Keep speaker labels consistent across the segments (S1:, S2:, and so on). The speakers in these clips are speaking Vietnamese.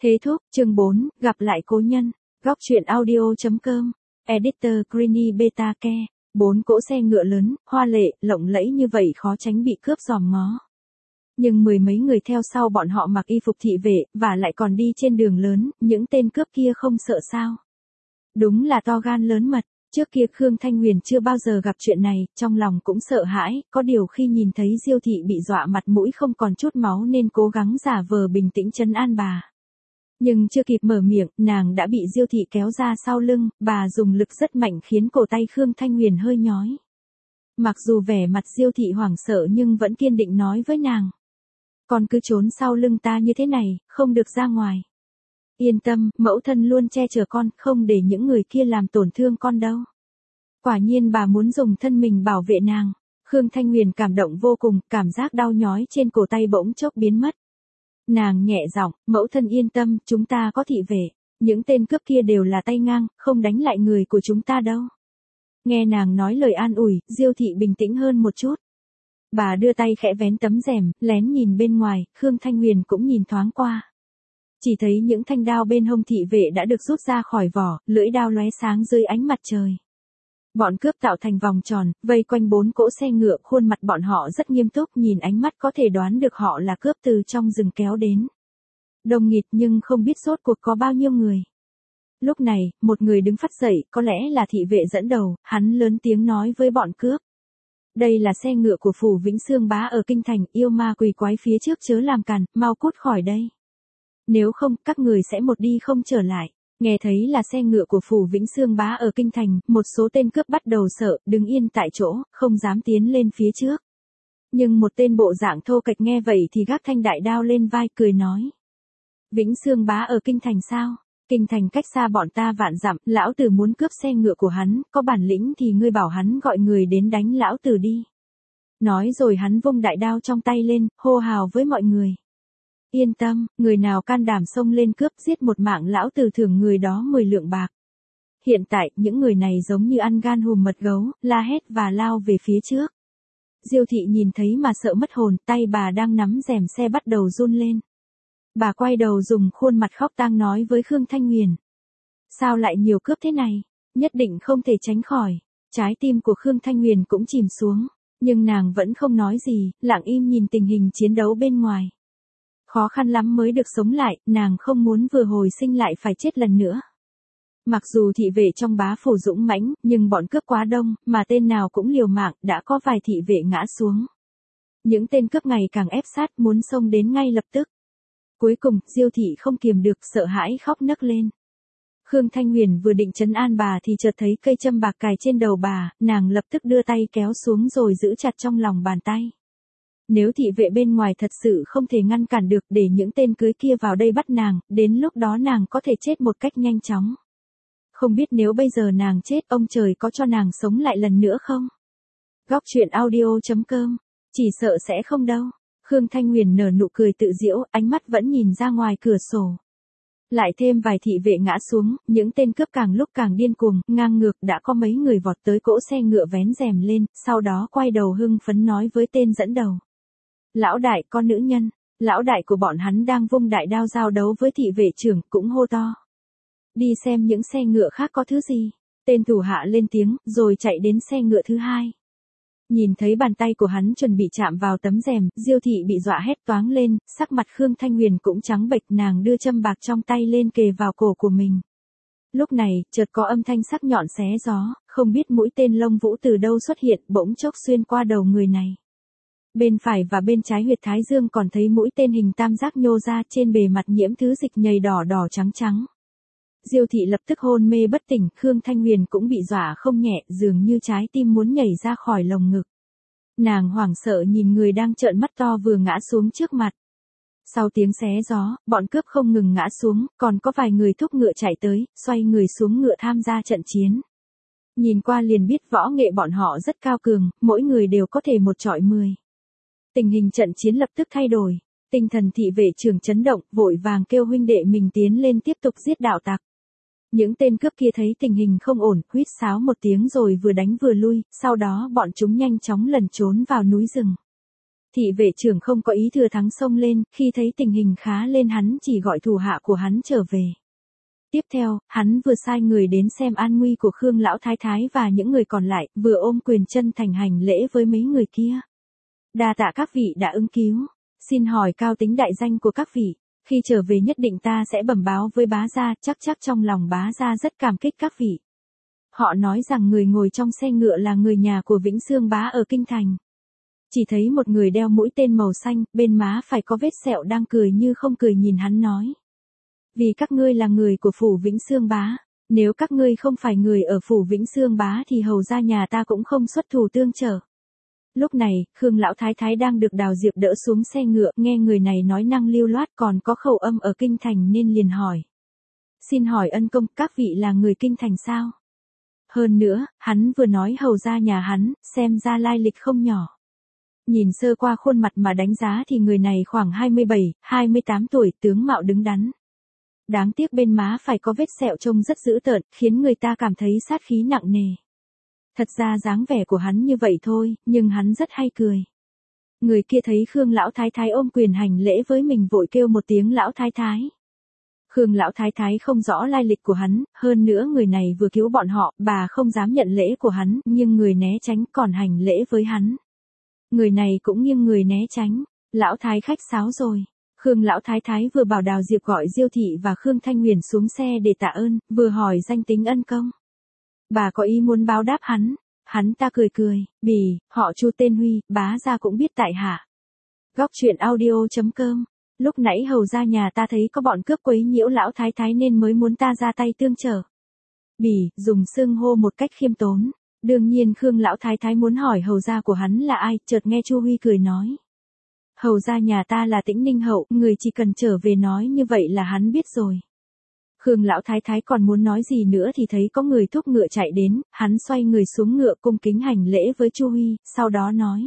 S1: Thế thúc, chương 4, gặp lại cố nhân. Góc truyện audio.com. Editor Greeny Beta Ke. 4 cỗ xe ngựa lớn, hoa lệ, lộng lẫy như vậy khó tránh bị cướp giòm ngó. Nhưng mười mấy người theo sau bọn họ mặc y phục thị vệ, và lại còn đi trên đường lớn, những tên cướp kia không sợ sao. Đúng là to gan lớn mật. Trước kia Khương Thanh Huyền chưa bao giờ gặp chuyện này, trong lòng cũng sợ hãi, có điều khi nhìn thấy Diêu thị bị dọa mặt mũi không còn chút máu nên cố gắng giả vờ bình tĩnh trấn an bà. Nhưng chưa kịp mở miệng, nàng đã bị Diêu thị kéo ra sau lưng, bà dùng lực rất mạnh khiến cổ tay Khương Thanh Huyền hơi nhói. Mặc dù vẻ mặt Diêu thị hoảng sợ nhưng vẫn kiên định nói với nàng. Con cứ trốn sau lưng ta như thế này, không được ra ngoài. Yên tâm, mẫu thân luôn che chở con, không để những người kia làm tổn thương con đâu. Quả nhiên bà muốn dùng thân mình bảo vệ nàng. Khương Thanh Huyền cảm động vô cùng, cảm giác đau nhói trên cổ tay bỗng chốc biến mất. Nàng nhẹ giọng, mẫu thân yên tâm, chúng ta có thị vệ. Những tên cướp kia đều là tay ngang, không đánh lại người của chúng ta đâu. Nghe nàng nói lời an ủi, Diêu thị bình tĩnh hơn một chút. Bà đưa tay khẽ vén tấm rèm, lén nhìn bên ngoài, Khương Thanh Huyền cũng nhìn thoáng qua. Chỉ thấy những thanh đao bên hông thị vệ đã được rút ra khỏi vỏ, lưỡi đao lóe sáng dưới ánh mặt trời. Bọn cướp tạo thành vòng tròn, vây quanh 4 cỗ xe ngựa, khuôn mặt bọn họ rất nghiêm túc, nhìn ánh mắt có thể đoán được họ là cướp từ trong rừng kéo đến. Đông nghịt nhưng không biết rốt cuộc có bao nhiêu người. Lúc này, một người đứng phắt dậy, có lẽ là thị vệ dẫn đầu, hắn lớn tiếng nói với bọn cướp. Đây là xe ngựa của phủ Vĩnh Xương Bá ở Kinh Thành, yêu ma quỷ quái phía trước chớ làm càn, mau cút khỏi đây. Nếu không, các người sẽ một đi không trở lại. Nghe thấy là xe ngựa của phủ Vĩnh Xương Bá ở Kinh Thành, một số tên cướp bắt đầu sợ, đứng yên tại chỗ, không dám tiến lên phía trước. Nhưng một tên bộ dạng thô kệch nghe vậy thì gác thanh đại đao lên vai cười nói. Vĩnh Xương Bá ở Kinh Thành sao? Kinh Thành cách xa bọn ta vạn dặm, lão tử muốn cướp xe ngựa của hắn, có bản lĩnh thì ngươi bảo hắn gọi người đến đánh lão tử đi. Nói rồi hắn vung đại đao trong tay lên, hô hào với mọi người. Yên tâm, người nào can đảm xông lên cướp giết một mạng lão tử thưởng người đó 10 lượng bạc. Hiện tại, những người này giống như ăn gan hùm mật gấu, la hét và lao về phía trước. Diêu thị nhìn thấy mà sợ mất hồn, tay bà đang nắm rèm xe bắt đầu run lên. Bà quay đầu dùng khuôn mặt khóc tang nói với Khương Thanh Huyền. Sao lại nhiều cướp thế này? Nhất định không thể tránh khỏi. Trái tim của Khương Thanh Huyền cũng chìm xuống. Nhưng nàng vẫn không nói gì, lặng im nhìn tình hình chiến đấu bên ngoài. Khó khăn lắm mới được sống lại, nàng không muốn vừa hồi sinh lại phải chết lần nữa. Mặc dù thị vệ trong bá phủ dũng mãnh, nhưng bọn cướp quá đông, mà tên nào cũng liều mạng, đã có vài thị vệ ngã xuống. Những tên cướp ngày càng ép sát muốn xông đến ngay lập tức. Cuối cùng, Diêu thị không kiềm được, sợ hãi khóc nấc lên. Khương Thanh Huyền vừa định trấn an bà thì chợt thấy cây châm bạc cài trên đầu bà, nàng lập tức đưa tay kéo xuống rồi giữ chặt trong lòng bàn tay. Nếu thị vệ bên ngoài thật sự không thể ngăn cản được để những tên cưới kia vào đây bắt nàng, đến lúc đó nàng có thể chết một cách nhanh chóng. Không biết nếu bây giờ nàng chết, ông trời có cho nàng sống lại lần nữa không? Góc truyện audio.com. Chỉ sợ sẽ không đâu. Khương Thanh Huyền nở nụ cười tự giễu, ánh mắt vẫn nhìn ra ngoài cửa sổ. Lại thêm vài thị vệ ngã xuống, những tên cướp càng lúc càng điên cuồng, ngang ngược, đã có mấy người vọt tới cỗ xe ngựa vén rèm lên, sau đó quay đầu hưng phấn nói với tên dẫn đầu. Lão đại, con nữ nhân. Lão đại của bọn hắn đang vung đại đao giao đấu với thị vệ trưởng, cũng hô to. Đi xem những xe ngựa khác có thứ gì. Tên thủ hạ lên tiếng, rồi chạy đến xe ngựa thứ hai. Nhìn thấy bàn tay của hắn chuẩn bị chạm vào tấm rèm, Diêu thị bị dọa hét toáng lên, sắc mặt Khương Thanh Huyền cũng trắng bệch, nàng đưa châm bạc trong tay lên kề vào cổ của mình. Lúc này, chợt có âm thanh sắc nhọn xé gió, không biết mũi tên lông vũ từ đâu xuất hiện, bỗng chốc xuyên qua đầu người này. Bên phải và bên trái huyệt thái dương còn thấy mũi tên hình tam giác nhô ra, trên bề mặt nhiễm thứ dịch nhầy đỏ đỏ trắng trắng. Diêu thị lập tức hôn mê bất tỉnh, Khương Thanh Huyền cũng bị dọa không nhẹ, dường như trái tim muốn nhảy ra khỏi lồng ngực. Nàng hoảng sợ nhìn người đang trợn mắt to vừa ngã xuống trước mặt. Sau tiếng xé gió, bọn cướp không ngừng ngã xuống, còn có vài người thúc ngựa chạy tới, xoay người xuống ngựa tham gia trận chiến. Nhìn qua liền biết võ nghệ bọn họ rất cao cường, mỗi người đều có thể một chọi 10. Tình hình trận chiến lập tức thay đổi, tinh thần thị vệ trưởng chấn động, vội vàng kêu huynh đệ mình tiến lên tiếp tục giết đạo tặc. Những tên cướp kia thấy tình hình không ổn, huýt sáo một tiếng rồi vừa đánh vừa lui, sau đó bọn chúng nhanh chóng lẩn trốn vào núi rừng. Thị vệ trưởng không có ý thừa thắng xông lên, khi thấy tình hình khá lên hắn chỉ gọi thủ hạ của hắn trở về. Tiếp theo, hắn vừa sai người đến xem an nguy của Khương lão thái thái và những người còn lại, vừa ôm quyền chân thành hành lễ với mấy người kia. Đa tạ các vị đã ứng cứu, xin hỏi cao tính đại danh của các vị, khi trở về nhất định ta sẽ bẩm báo với bá gia, chắc trong lòng bá gia rất cảm kích các vị. Họ nói rằng người ngồi trong xe ngựa là người nhà của Vĩnh Xương bá ở Kinh Thành. Chỉ thấy một người đeo mũi tên màu xanh, bên má phải có vết sẹo đang cười như không cười nhìn hắn nói. Vì các ngươi là người của phủ Vĩnh Xương bá, nếu các ngươi không phải người ở phủ Vĩnh Xương bá thì hầu ra nhà ta cũng không xuất thủ tương trợ. Lúc này, Khương lão thái thái đang được Đào Diệp đỡ xuống xe ngựa, nghe người này nói năng lưu loát còn có khẩu âm ở Kinh Thành nên liền hỏi. Xin hỏi ân công, các vị là người Kinh Thành sao? Hơn nữa, hắn vừa nói hầu ra nhà hắn, xem ra lai lịch không nhỏ. Nhìn sơ qua khuôn mặt mà đánh giá thì người này khoảng 27, 28 tuổi, tướng mạo đứng đắn. Đáng tiếc bên má phải có vết sẹo trông rất dữ tợn, khiến người ta cảm thấy sát khí nặng nề. Thật ra dáng vẻ của hắn như vậy thôi, nhưng hắn rất hay cười. Người kia thấy Khương lão thái thái ôm quyền hành lễ với mình vội kêu một tiếng lão thái thái. Khương lão thái thái không rõ lai lịch của hắn, hơn nữa người này vừa cứu bọn họ, bà không dám nhận lễ của hắn, nhưng người né tránh còn hành lễ với hắn. Người này cũng nghiêng người né tránh, lão thái khách sáo rồi. Khương lão thái thái vừa bảo Đào Diệp gọi Diêu thị và Khương Thanh Huyền xuống xe để tạ ơn, vừa hỏi danh tính ân công. Bà có ý muốn báo đáp hắn ta cười, bì, họ Chu tên Huy, bá gia cũng biết tại hạ. Góc truyện audio.com. Lúc nãy hầu ra nhà ta thấy có bọn cướp quấy nhiễu lão thái thái nên mới muốn ta ra tay tương trợ. Bì, dùng xưng hô một cách khiêm tốn. Đương nhiên Khương lão thái thái muốn hỏi hầu gia của hắn là ai, chợt nghe Chu Huy cười nói. Hầu gia nhà ta là Tĩnh Ninh hậu, người chỉ cần trở về nói như vậy là hắn biết rồi. Khương lão thái thái còn muốn nói gì nữa thì thấy có người thúc ngựa chạy đến, hắn xoay người xuống ngựa cung kính hành lễ với Chu Huy, sau đó nói.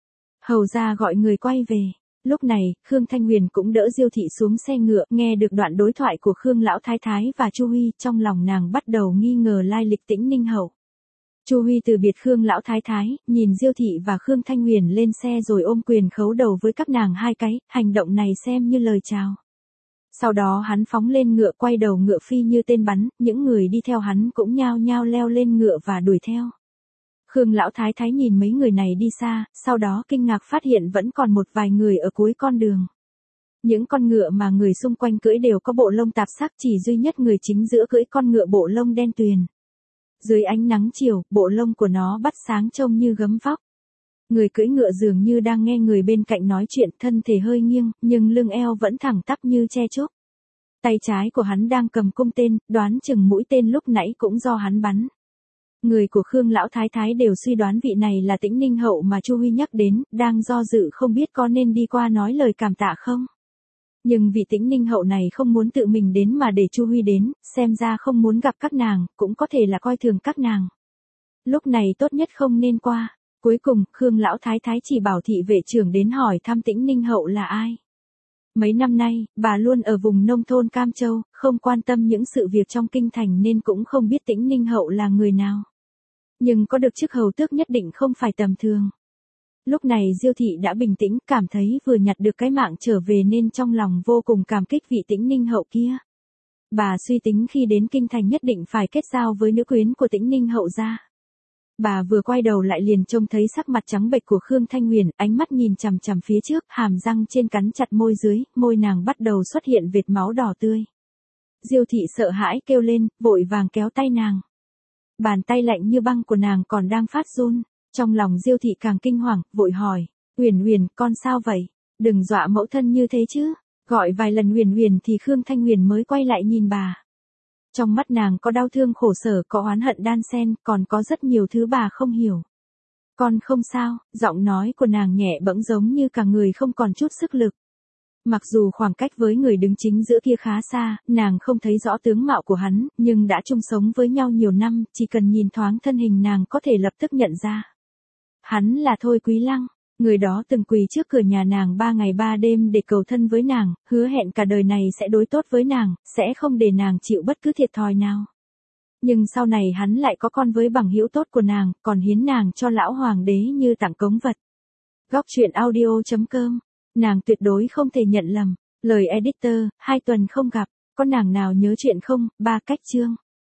S1: Hầu gia gọi người quay về. Lúc này, Khương Thanh Huyền cũng đỡ Diêu thị xuống xe ngựa, nghe được đoạn đối thoại của Khương lão thái thái và Chu Huy, trong lòng nàng bắt đầu nghi ngờ lai lịch Tĩnh Ninh hậu. Chu Huy từ biệt Khương lão thái thái, nhìn Diêu thị và Khương Thanh Huyền lên xe rồi ôm quyền khấu đầu với các nàng hai cái, hành động này xem như lời chào. Sau đó hắn phóng lên ngựa quay đầu ngựa phi như tên bắn, những người đi theo hắn cũng nhao nhao leo lên ngựa và đuổi theo. Khương lão thái thái nhìn mấy người này đi xa, sau đó kinh ngạc phát hiện vẫn còn một vài người ở cuối con đường. Những con ngựa mà người xung quanh cưỡi đều có bộ lông tạp sắc, chỉ duy nhất người chính giữa cưỡi con ngựa bộ lông đen tuyền. Dưới ánh nắng chiều, bộ lông của nó bắt sáng trông như gấm vóc. Người cưỡi ngựa dường như đang nghe người bên cạnh nói chuyện, thân thể hơi nghiêng, nhưng lưng eo vẫn thẳng tắp như tre trúc. Tay trái của hắn đang cầm cung tên, đoán chừng mũi tên lúc nãy cũng do hắn bắn. Người của Khương lão thái thái đều suy đoán vị này là Tĩnh Ninh hậu mà Chu Huy nhắc đến, đang do dự không biết có nên đi qua nói lời cảm tạ không. Nhưng vị Tĩnh Ninh hậu này không muốn tự mình đến mà để Chu Huy đến, xem ra không muốn gặp các nàng, cũng có thể là coi thường các nàng. Lúc này tốt nhất không nên qua. Cuối cùng, Khương lão thái thái chỉ bảo thị vệ trưởng đến hỏi thăm Tĩnh Ninh hậu là ai. Mấy năm nay, bà luôn ở vùng nông thôn Cam Châu, không quan tâm những sự việc trong kinh thành nên cũng không biết Tĩnh Ninh hậu là người nào. Nhưng có được chức hầu tước nhất định không phải tầm thường. Lúc này Diêu thị đã bình tĩnh, cảm thấy vừa nhặt được cái mạng trở về nên trong lòng vô cùng cảm kích vị Tĩnh Ninh hậu kia. Bà suy tính khi đến kinh thành nhất định phải kết giao với nữ quyến của Tĩnh Ninh hậu gia. Bà vừa quay đầu lại liền trông thấy sắc mặt trắng bệch của Khương Thanh Huyền, ánh mắt nhìn chằm chằm phía trước, hàm răng trên cắn chặt môi dưới, môi nàng bắt đầu xuất hiện vệt máu đỏ tươi. Diêu thị sợ hãi kêu lên, vội vàng kéo tay nàng. Bàn tay lạnh như băng của nàng còn đang phát run, trong lòng Diêu thị càng kinh hoàng, vội hỏi, Huyền Huyền, con sao vậy? Đừng dọa mẫu thân như thế chứ. Gọi vài lần Huyền Huyền thì Khương Thanh Huyền mới quay lại nhìn bà. Trong mắt nàng có đau thương khổ sở, có oán hận đan xen, còn có rất nhiều thứ bà không hiểu. Con không sao, giọng nói của nàng nhẹ bẫng giống như cả người không còn chút sức lực. Mặc dù khoảng cách với người đứng chính giữa kia khá xa, nàng không thấy rõ tướng mạo của hắn, nhưng đã chung sống với nhau nhiều năm, chỉ cần nhìn thoáng thân hình nàng có thể lập tức nhận ra. Hắn là Thôi Quý Lăng, người đó từng quỳ trước cửa nhà nàng 3 ngày 3 đêm để cầu thân với nàng, hứa hẹn cả đời này sẽ đối tốt với nàng, sẽ không để nàng chịu bất cứ thiệt thòi nào. Nhưng sau này hắn lại có con với bằng hữu tốt của nàng, còn hiến nàng cho lão hoàng đế như tặng cống vật. Góc truyện audio.com. Nàng tuyệt đối không thể nhận lầm. Lời editor, 2 tuần không gặp, có nàng nào nhớ chuyện không? 3 cách chương.